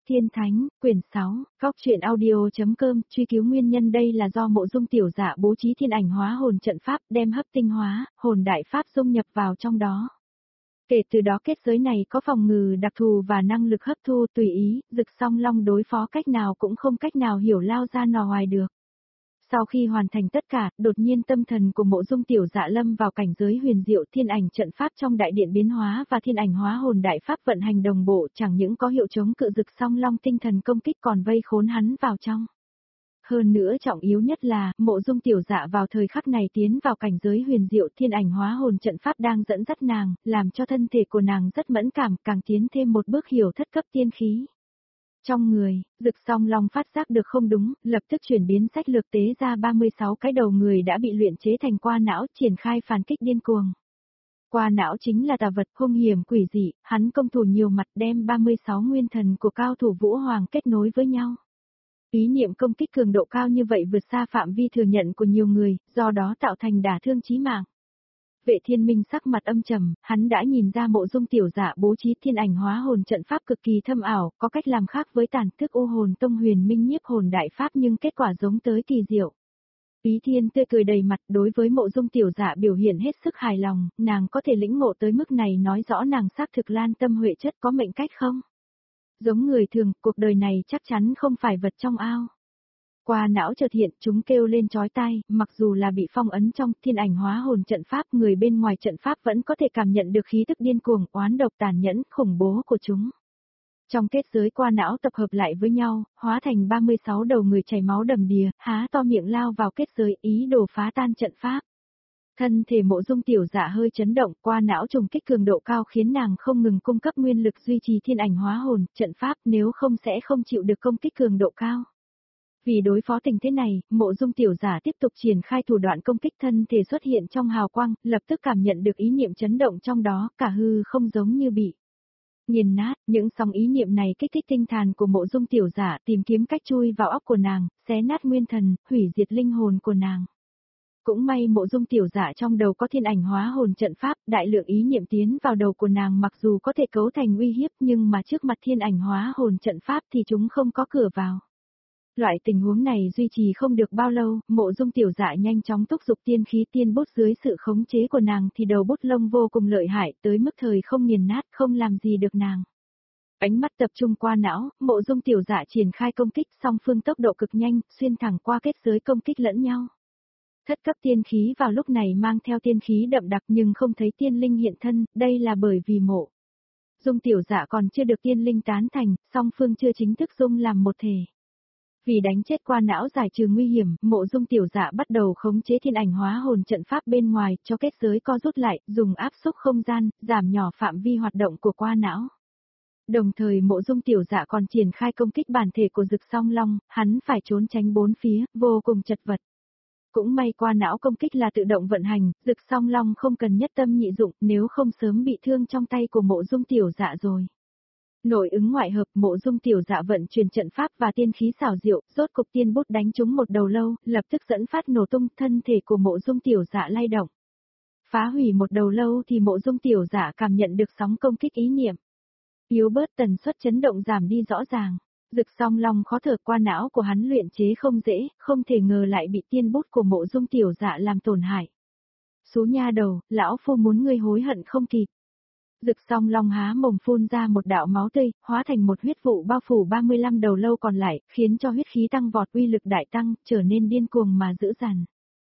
Tiên Thánh, quyển 6, Góc truyện audio.com, truy cứu nguyên nhân. Đây là do Mộ Dung Tiểu Dạ bố trí thiên ảnh hóa hồn trận pháp, đem hấp tinh hóa, hồn đại pháp dung nhập vào trong đó. Kể từ đó kết giới này có phòng ngự đặc thù và năng lực hấp thu tùy ý, Dực Song Long đối phó cách nào cũng không cách nào hiểu lao ra nò ngoài được. Sau khi hoàn thành tất cả, đột nhiên tâm thần của Mộ Dung Tiểu Dạ lâm vào cảnh giới huyền diệu, thiên ảnh trận pháp trong đại điện biến hóa và thiên ảnh hóa hồn đại pháp vận hành đồng bộ, chẳng những có hiệu chống cự Dực Song Long tinh thần công kích còn vây khốn hắn vào trong. Hơn nữa trọng yếu nhất là, Mộ Dung Tiểu Dạ vào thời khắc này tiến vào cảnh giới huyền diệu, thiên ảnh hóa hồn trận pháp đang dẫn dắt nàng, làm cho thân thể của nàng rất mẫn cảm, càng tiến thêm một bước hiểu thất cấp tiên khí. Trong người, Dực Song Long phát giác được không đúng, lập tức chuyển biến sách lược tế ra 36 cái đầu người đã bị luyện chế thành qua não, triển khai phản kích điên cuồng. Qua não chính là tà vật hung hiểm quỷ dị, hắn công thủ nhiều mặt đem 36 nguyên thần của cao thủ Vũ Hoàng kết nối với nhau. Ý niệm công kích cường độ cao như vậy vượt xa phạm vi thừa nhận của nhiều người, do đó tạo thành đả thương chí mạng. Vệ Thiên Minh sắc mặt âm trầm, hắn đã nhìn ra Mộ Dung Tiểu Dạ bố trí thiên ảnh hóa hồn trận pháp cực kỳ thâm ảo, có cách làm khác với Tàn Thức U Hồn Tông Huyền Minh Nhiếp Hồn Đại Pháp nhưng kết quả giống tới kỳ diệu. Ý Thiên tươi cười đầy mặt, đối với Mộ Dung Tiểu Dạ biểu hiện hết sức hài lòng, nàng có thể lĩnh ngộ tới mức này nói rõ nàng xác thực lan tâm huệ chất có mệnh cách không? Giống người thường, cuộc đời này chắc chắn không phải vật trong ao. Qua não chợt hiện, chúng kêu lên chói tai, mặc dù là bị phong ấn trong thiên ảnh hóa hồn trận pháp, người bên ngoài trận pháp vẫn có thể cảm nhận được khí tức điên cuồng, oán độc tàn nhẫn, khủng bố của chúng. Trong kết giới qua não tập hợp lại với nhau, hóa thành 36 đầu người chảy máu đầm đìa, há to miệng lao vào kết giới, ý đồ phá tan trận pháp. Thân thể Mộ Dung Tiểu Dạ hơi chấn động, qua não trùng kích cường độ cao khiến nàng không ngừng cung cấp nguyên lực duy trì thiên ảnh hóa hồn trận pháp, nếu không sẽ không chịu được công kích cường độ cao. Vì đối phó tình thế này, Mộ Dung Tiểu Dạ tiếp tục triển khai thủ đoạn công kích, thân thể xuất hiện trong hào quang, lập tức cảm nhận được ý niệm chấn động trong đó, cả hư không giống như bị nghiền nát. Những sóng ý niệm này kích thích tinh thần của Mộ Dung Tiểu Dạ, tìm kiếm cách chui vào óc của nàng, xé nát nguyên thần, hủy diệt linh hồn của nàng. Cũng may Mộ Dung Tiểu Dạ trong đầu có thiên ảnh hóa hồn trận pháp, đại lượng ý niệm tiến vào đầu của nàng mặc dù có thể cấu thành uy hiếp nhưng mà trước mặt thiên ảnh hóa hồn trận pháp thì chúng không có cửa vào. Loại tình huống này duy trì không được bao lâu, Mộ Dung Tiểu Dạ nhanh chóng thúc giục tiên khí tiên bút dưới sự khống chế của nàng thì đầu bút lông vô cùng lợi hại tới mức thời không nghiền nát, không làm gì được nàng. Ánh mắt tập trung qua não, Mộ Dung Tiểu Dạ triển khai công kích, song phương tốc độ cực nhanh, xuyên thẳng qua kết giới công kích lẫn nhau. Thất cấp tiên khí vào lúc này mang theo tiên khí đậm đặc nhưng không thấy tiên linh hiện thân, đây là bởi vì Mộ Dung Tiểu Dạ còn chưa được tiên linh tán thành, song phương chưa chính thức dung làm một thể. Vì đánh chết qua não giải trừ nguy hiểm, Mộ Dung Tiểu Dạ bắt đầu khống chế thiên ảnh hóa hồn trận pháp bên ngoài, cho kết giới co rút lại, dùng áp xúc không gian, giảm nhỏ phạm vi hoạt động của qua não. Đồng thời Mộ Dung Tiểu Dạ còn triển khai công kích bản thể của Dực Song Long, hắn phải trốn tránh bốn phía, vô cùng chật vật. Cũng may qua não công kích là tự động vận hành, Dực Song Long không cần nhất tâm nhị dụng, nếu không sớm bị thương trong tay của Mộ Dung Tiểu Dạ rồi. Nội ứng ngoại hợp, Mộ Dung Tiểu Dạ vận chuyển trận pháp và tiên khí xảo diệu, rốt cục tiên bút đánh trúng một đầu lâu, lập tức dẫn phát nổ tung, thân thể của Mộ Dung Tiểu Dạ lay động. Phá hủy một đầu lâu thì Mộ Dung Tiểu Dạ cảm nhận được sóng công kích ý niệm. Yếu bớt, tần suất chấn động giảm đi rõ ràng. Dực Song Long khó thở, qua não của hắn luyện chế không dễ, không thể ngờ lại bị tiên bút của Mộ Dung Tiểu Dạ làm tổn hại. Xú nha đầu, lão phu muốn ngươi hối hận không kịp. Dực Song Long há mồm phun ra một đạo máu tươi, hóa thành một huyết vụ bao phủ 35 đầu lâu còn lại, khiến cho huyết khí tăng vọt, uy lực đại tăng, trở nên điên cuồng mà dữ dằn.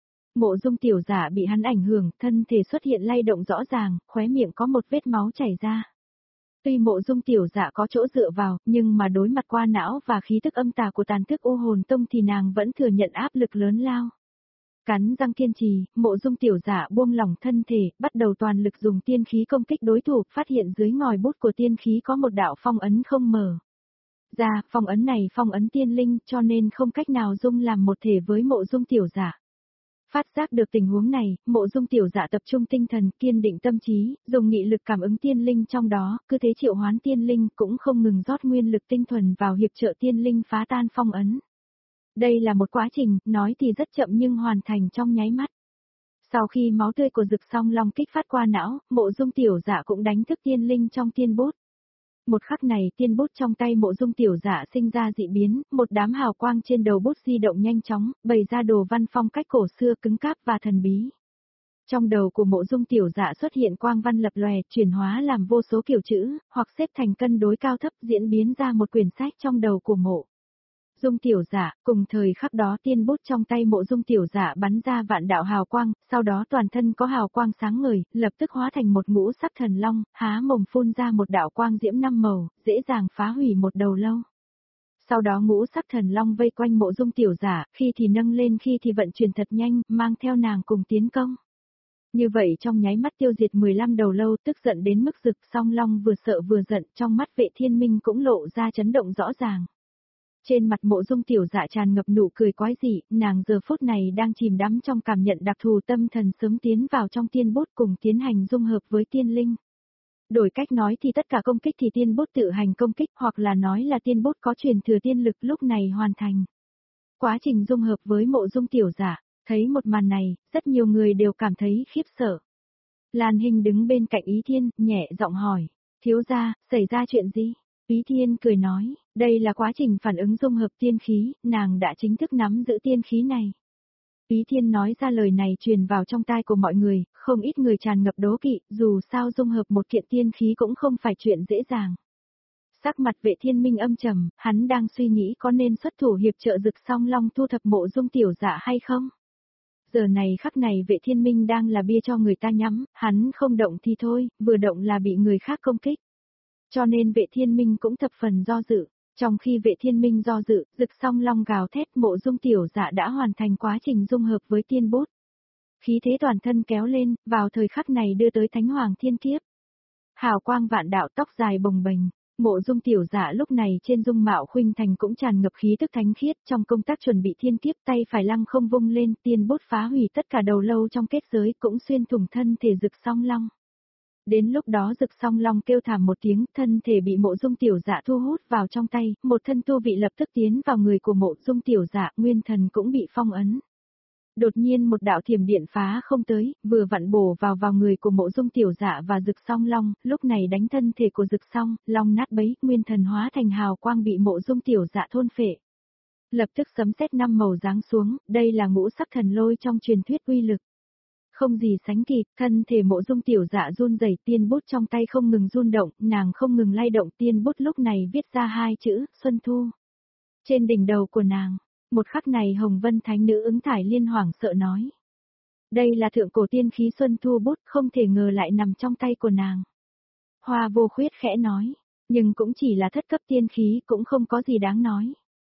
Mộ Dung Tiểu Dạ bị hắn ảnh hưởng, thân thể xuất hiện lay động rõ ràng, khóe miệng có một vết máu chảy ra. Tuy Mộ Dung Tiểu Dạ có chỗ dựa vào, nhưng mà đối mặt qua não và khí tức âm tà của Tàn Thức U Hồn Tông thì nàng vẫn thừa nhận áp lực lớn lao. Cắn răng kiên trì, Mộ Dung Tiểu Dạ buông lỏng thân thể, bắt đầu toàn lực dùng tiên khí công kích đối thủ, phát hiện dưới ngòi bút của tiên khí có một đạo phong ấn không mở ra, phong ấn này phong ấn tiên linh cho nên không cách nào dung làm một thể với Mộ Dung Tiểu Dạ. Phát giác được tình huống này, Mộ Dung Tiểu Dạ tập trung tinh thần, kiên định tâm trí, dùng nghị lực cảm ứng tiên linh trong đó, cứ thế triệu hoán tiên linh, cũng không ngừng rót nguyên lực tinh thuần vào hiệp trợ tiên linh phá tan phong ấn. Đây là một quá trình, nói thì rất chậm nhưng hoàn thành trong nháy mắt. Sau khi máu tươi của Dực Song Long kích phát qua não, Mộ Dung Tiểu Dạ cũng đánh thức tiên linh trong tiên bút. Một khắc này tiên bút trong tay Mộ Dung Tiểu Dạ sinh ra dị biến, một đám hào quang trên đầu bút di động nhanh chóng, bày ra đồ văn phong cách cổ xưa cứng cáp và thần bí. Trong đầu của Mộ Dung Tiểu Dạ xuất hiện quang văn lập lòe, chuyển hóa làm vô số kiểu chữ, hoặc xếp thành cân đối cao thấp, diễn biến ra một quyển sách trong đầu của Mộ Dung Tiểu Dạ. Cùng thời khắc đó tiên bút trong tay Mộ Dung Tiểu Dạ bắn ra vạn đạo hào quang, sau đó toàn thân có hào quang sáng ngời, lập tức hóa thành một ngũ sắc thần long, há mồm phun ra một đạo quang diễm năm màu, dễ dàng phá hủy một đầu lâu. Sau đó ngũ sắc thần long vây quanh Mộ Dung Tiểu Dạ, khi thì nâng lên khi thì vận chuyển thật nhanh, mang theo nàng cùng tiến công. Như vậy trong nháy mắt tiêu diệt 15 đầu lâu, tức giận đến mức Dực Song Long vừa sợ vừa giận, trong mắt Vệ Thiên Minh cũng lộ ra chấn động rõ ràng. Trên mặt Mộ Dung Tiểu Dạ tràn ngập nụ cười quái dị, nàng giờ phút này đang chìm đắm trong cảm nhận đặc thù, tâm thần sớm tiến vào trong tiên bút cùng tiến hành dung hợp với tiên linh. Đổi cách nói thì tất cả công kích thì tiên bút tự hành công kích, hoặc là nói là tiên bút có truyền thừa tiên lực lúc này hoàn thành. Quá trình dung hợp với Mộ Dung Tiểu Dạ, thấy một màn này, rất nhiều người đều cảm thấy khiếp sợ. Lan Hinh đứng bên cạnh Ý Thiên, nhẹ giọng hỏi, thiếu gia, xảy ra chuyện gì? Ý Thiên cười nói, đây là quá trình phản ứng dung hợp tiên khí, nàng đã chính thức nắm giữ tiên khí này. Ý Thiên nói ra lời này truyền vào trong tai của mọi người, không ít người tràn ngập đố kỵ, dù sao dung hợp một kiện tiên khí cũng không phải chuyện dễ dàng. Sắc mặt Vệ Thiên Minh âm trầm, hắn đang suy nghĩ có nên xuất thủ hiệp trợ Dực Song Long thu thập Mộ Dung Tiểu Dạ hay không? Giờ này khắc này Vệ Thiên Minh đang là bia cho người ta nhắm, hắn không động thì thôi, vừa động là bị người khác công kích. Cho nên Vệ Thiên Minh cũng thập phần do dự. Trong khi Vệ Thiên Minh do dự, Dực Song Long gào thét, Mộ Dung Tiểu Dạ đã hoàn thành quá trình dung hợp với tiên bút. Khí thế toàn thân kéo lên, vào thời khắc này đưa tới Thánh Hoàng Thiên Kiếp. Hào quang vạn đạo, tóc dài bồng bềnh. Mộ Dung Tiểu Dạ lúc này trên dung mạo khuynh thành cũng tràn ngập khí tức thánh khiết, trong công tác chuẩn bị thiên kiếp tay phải lăng không vung lên, tiên bút phá hủy tất cả đầu lâu trong kết giới, cũng xuyên thủng thân thể Dực Song Long. Đến lúc đó Dực Song Long kêu thảm một tiếng, thân thể bị Mộ Dung Tiểu Dạ thu hút vào trong tay, một thân tu vị lập tức tiến vào người của Mộ Dung Tiểu Dạ, nguyên thần cũng bị phong ấn. Đột nhiên một đạo thiểm điện phá không tới, vừa vặn bổ vào người của Mộ Dung Tiểu Dạ và Dực Song Long, lúc này đánh thân thể của Dực Song Long nát bấy, nguyên thần hóa thành hào quang bị Mộ Dung Tiểu Dạ thôn phệ. Lập tức sấm sét năm màu giáng xuống, đây là ngũ sắc thần lôi trong truyền thuyết uy lực. Không gì sánh kịp, thân thể Mộ Dung Tiểu Dạ run rẩy, tiên bút trong tay không ngừng run động, nàng không ngừng lay động, tiên bút lúc này viết ra hai chữ, Xuân Thu. Trên đỉnh đầu của nàng, một khắc này Hồng Vân Thánh Nữ Ứng Thải Liên hoảng sợ nói. Đây là thượng cổ tiên khí Xuân Thu bút, không thể ngờ lại nằm trong tay của nàng. Hoa Vô Khuyết khẽ nói, nhưng cũng chỉ là thất cấp tiên khí, cũng không có gì đáng nói.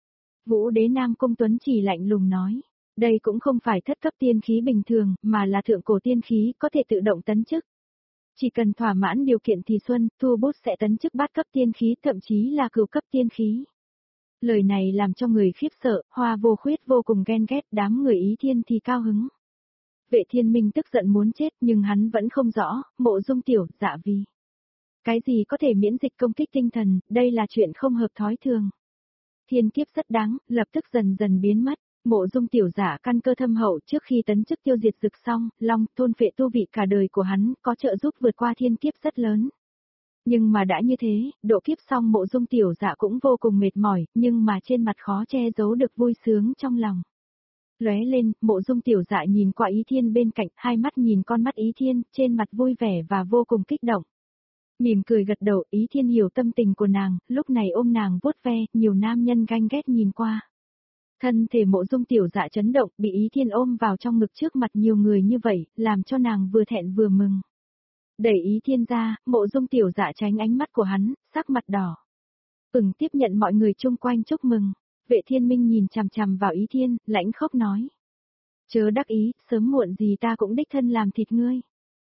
Vũ Đế Nam Cung Tuấn chỉ lạnh lùng nói, đây cũng không phải thất cấp tiên khí bình thường, mà là thượng cổ tiên khí, có thể tự động tấn chức. Chỉ cần thỏa mãn điều kiện thì Xuân Thu bút sẽ tấn chức bát cấp tiên khí, thậm chí là cửu cấp tiên khí. Lời này làm cho người khiếp sợ, Hoa Vô Khuyết vô cùng ghen ghét, đám người Ý Thiên thì cao hứng. Vệ Thiên Minh tức giận muốn chết, nhưng hắn vẫn không rõ, Mộ Dung Tiểu Dạ vì cái gì có thể miễn dịch công kích tinh thần, đây là chuyện không hợp thói thường. Thiên kiếp rất đáng, lập tức dần dần biến mất. Mộ Dung Tiểu Dạ căn cơ thâm hậu, trước khi tấn chức tiêu diệt Dực Song Long, thôn phệ tu vị cả đời của hắn, có trợ giúp vượt qua thiên kiếp rất lớn. Nhưng mà đã như thế, độ kiếp xong Mộ Dung Tiểu Dạ cũng vô cùng mệt mỏi, nhưng mà trên mặt khó che giấu được vui sướng trong lòng. Lóe lên, Mộ Dung Tiểu Dạ nhìn qua Ý Thiên bên cạnh, hai mắt nhìn con mắt Ý Thiên, trên mặt vui vẻ và vô cùng kích động. Mỉm cười gật đầu, Ý Thiên hiểu tâm tình của nàng, lúc này ôm nàng vuốt ve, nhiều nam nhân ganh ghét nhìn qua. Thân thể Mộ Dung Tiểu Dạ chấn động, bị Ý Thiên ôm vào trong ngực trước mặt nhiều người như vậy, làm cho nàng vừa thẹn vừa mừng. Đẩy Ý Thiên ra, Mộ Dung Tiểu Dạ tránh ánh mắt của hắn, sắc mặt đỏ. Tiếp nhận mọi người chung quanh chúc mừng. Vệ Thiên Minh nhìn chằm chằm vào Ý Thiên, lãnh khốc nói. Chớ đắc ý, sớm muộn gì ta cũng đích thân làm thịt ngươi.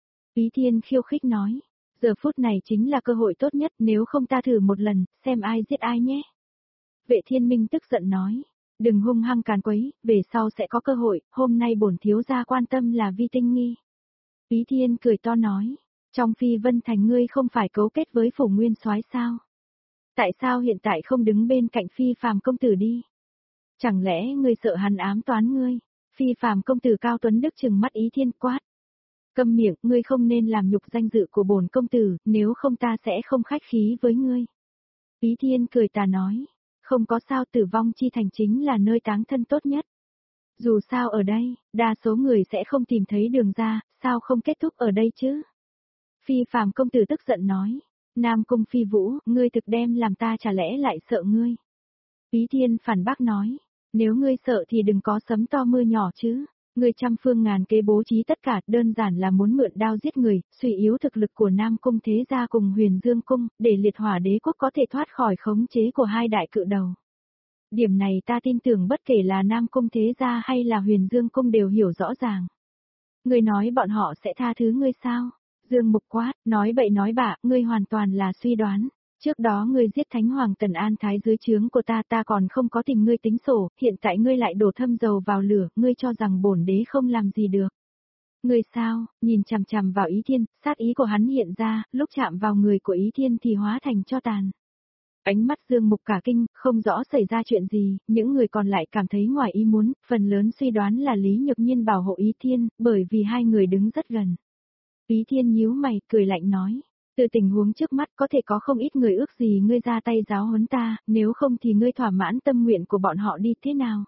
Ý Thiên khiêu khích nói. Giờ phút này chính là cơ hội tốt nhất, nếu không ta thử một lần, xem ai giết ai nhé. Vệ Thiên Minh tức giận nói. Đừng hung hăng càn quấy, về sau sẽ có cơ hội, hôm nay bổn thiếu gia quan tâm là Vi Tinh Nghi. Ý Thiên cười to nói. Trong Phi Vân Thành ngươi không phải cấu kết với Phủ Nguyên Soái sao? Tại sao hiện tại không đứng bên cạnh Phi Phàm công tử đi? Chẳng lẽ ngươi sợ hắn ám toán ngươi? Phi Phàm công tử cao tuấn đức trừng mắt Ý Thiên quát. Câm miệng, ngươi không nên làm nhục danh dự của bổn công tử, nếu không ta sẽ không khách khí với ngươi. Ý Thiên cười tà nói, không có sao, Tử Vong Chi Thành chính là nơi táng thân tốt nhất. Dù sao ở đây, đa số người sẽ không tìm thấy đường ra, sao không kết thúc ở đây chứ? Phi Phàm công tử tức giận nói, Nam Cung Phi Vũ, ngươi thực đem làm ta chả lẽ lại sợ ngươi? Ý Thiên phản bác nói, nếu ngươi sợ thì đừng có sấm to mưa nhỏ chứ. Ngươi trăm phương ngàn kế bố trí tất cả đơn giản là muốn mượn đao giết người, suy yếu thực lực của Nam Cung Thế Gia cùng Huyền Dương Cung, để liệt hỏa đế quốc có thể thoát khỏi khống chế của hai đại cự đầu. Điểm này ta tin tưởng bất kể là Nam Cung Thế Gia hay là Huyền Dương Cung đều hiểu rõ ràng. Ngươi nói bọn họ sẽ tha thứ ngươi sao? Dương Mục quát, nói bậy nói bạ, ngươi hoàn toàn là suy đoán. Trước đó ngươi giết Thánh Hoàng Tần An Thái dưới trướng của ta còn không có tìm ngươi tính sổ, hiện tại ngươi lại đổ thâm dầu vào lửa, ngươi cho rằng bổn đế không làm gì được. Ngươi sao, nhìn chằm chằm vào Ý Thiên, sát ý của hắn hiện ra, lúc chạm vào người của Ý Thiên thì hóa thành tro tàn. Ánh mắt Dương Mục cả kinh, không rõ xảy ra chuyện gì, những người còn lại cảm thấy ngoài ý muốn, phần lớn suy đoán là Lý Nhược Nhiên bảo hộ Ý Thiên, bởi vì hai người đứng rất gần. Ý Thiên nhíu mày, cười lạnh nói. Từ tình huống trước mắt có thể có không ít người ước gì ngươi ra tay giáo huấn ta, nếu không thì ngươi thỏa mãn tâm nguyện của bọn họ đi thế nào?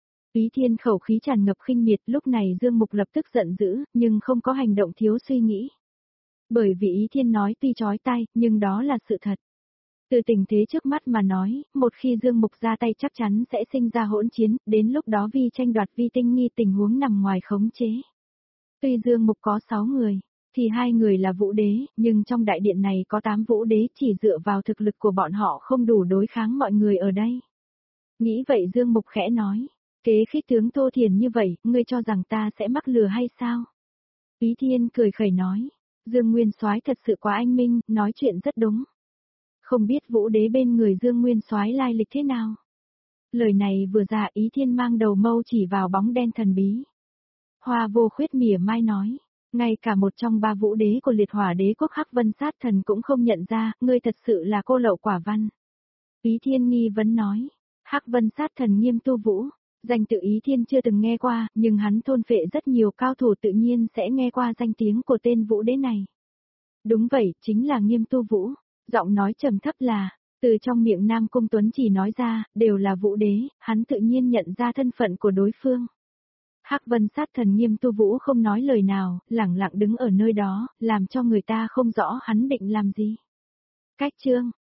Ý Thiên khẩu khí tràn ngập khinh miệt, lúc này Dương Mục lập tức giận dữ, nhưng không có hành động thiếu suy nghĩ. Bởi vì Ý Thiên nói tuy chói tai, nhưng đó là sự thật. Từ tình thế trước mắt mà nói, một khi Dương Mục ra tay chắc chắn sẽ sinh ra hỗn chiến, đến lúc đó Vi tranh đoạt Vi tinh nghi tình huống nằm ngoài khống chế. Tuy Dương Mục có 6 người, thì 2 người là vũ đế, nhưng trong đại điện này có 8 vũ đế, chỉ dựa vào thực lực của bọn họ không đủ đối kháng mọi người ở đây. Nghĩ vậy Dương Mục khẽ nói, kế khích tướng thô thiển như vậy, ngươi cho rằng ta sẽ mắc lừa hay sao? Ý Thiên cười khẩy nói, Dương Nguyên Soái thật sự quá anh minh, nói chuyện rất đúng. Không biết vũ đế bên người Dương Nguyên Soái lai lịch thế nào? Lời này vừa ra Ý Thiên mang đầu mâu chỉ vào bóng đen thần bí. Hoa Vô Khuyết mỉa mai nói, ngay cả một trong 3 vũ đế của liệt hỏa đế quốc Hắc Vân Sát Thần cũng không nhận ra, ngươi thật sự là cô lậu quả văn. Ý Thiên nghi vấn nói, Hắc Vân Sát Thần Nghiêm Tu Vũ, danh tự Ý Thiên chưa từng nghe qua, nhưng hắn thôn phệ rất nhiều cao thủ tự nhiên sẽ nghe qua danh tiếng của tên vũ đế này. Đúng vậy, chính là Nghiêm Tu Vũ, giọng nói trầm thấp là, từ trong miệng Nam Cung Tuấn chỉ nói ra, đều là vũ đế, hắn tự nhiên nhận ra thân phận của đối phương. Hắc Vân Sát Thần Nghiêm Tu Vũ không nói lời nào, lẳng lặng đứng ở nơi đó, làm cho người ta không rõ hắn định làm gì. Cách chương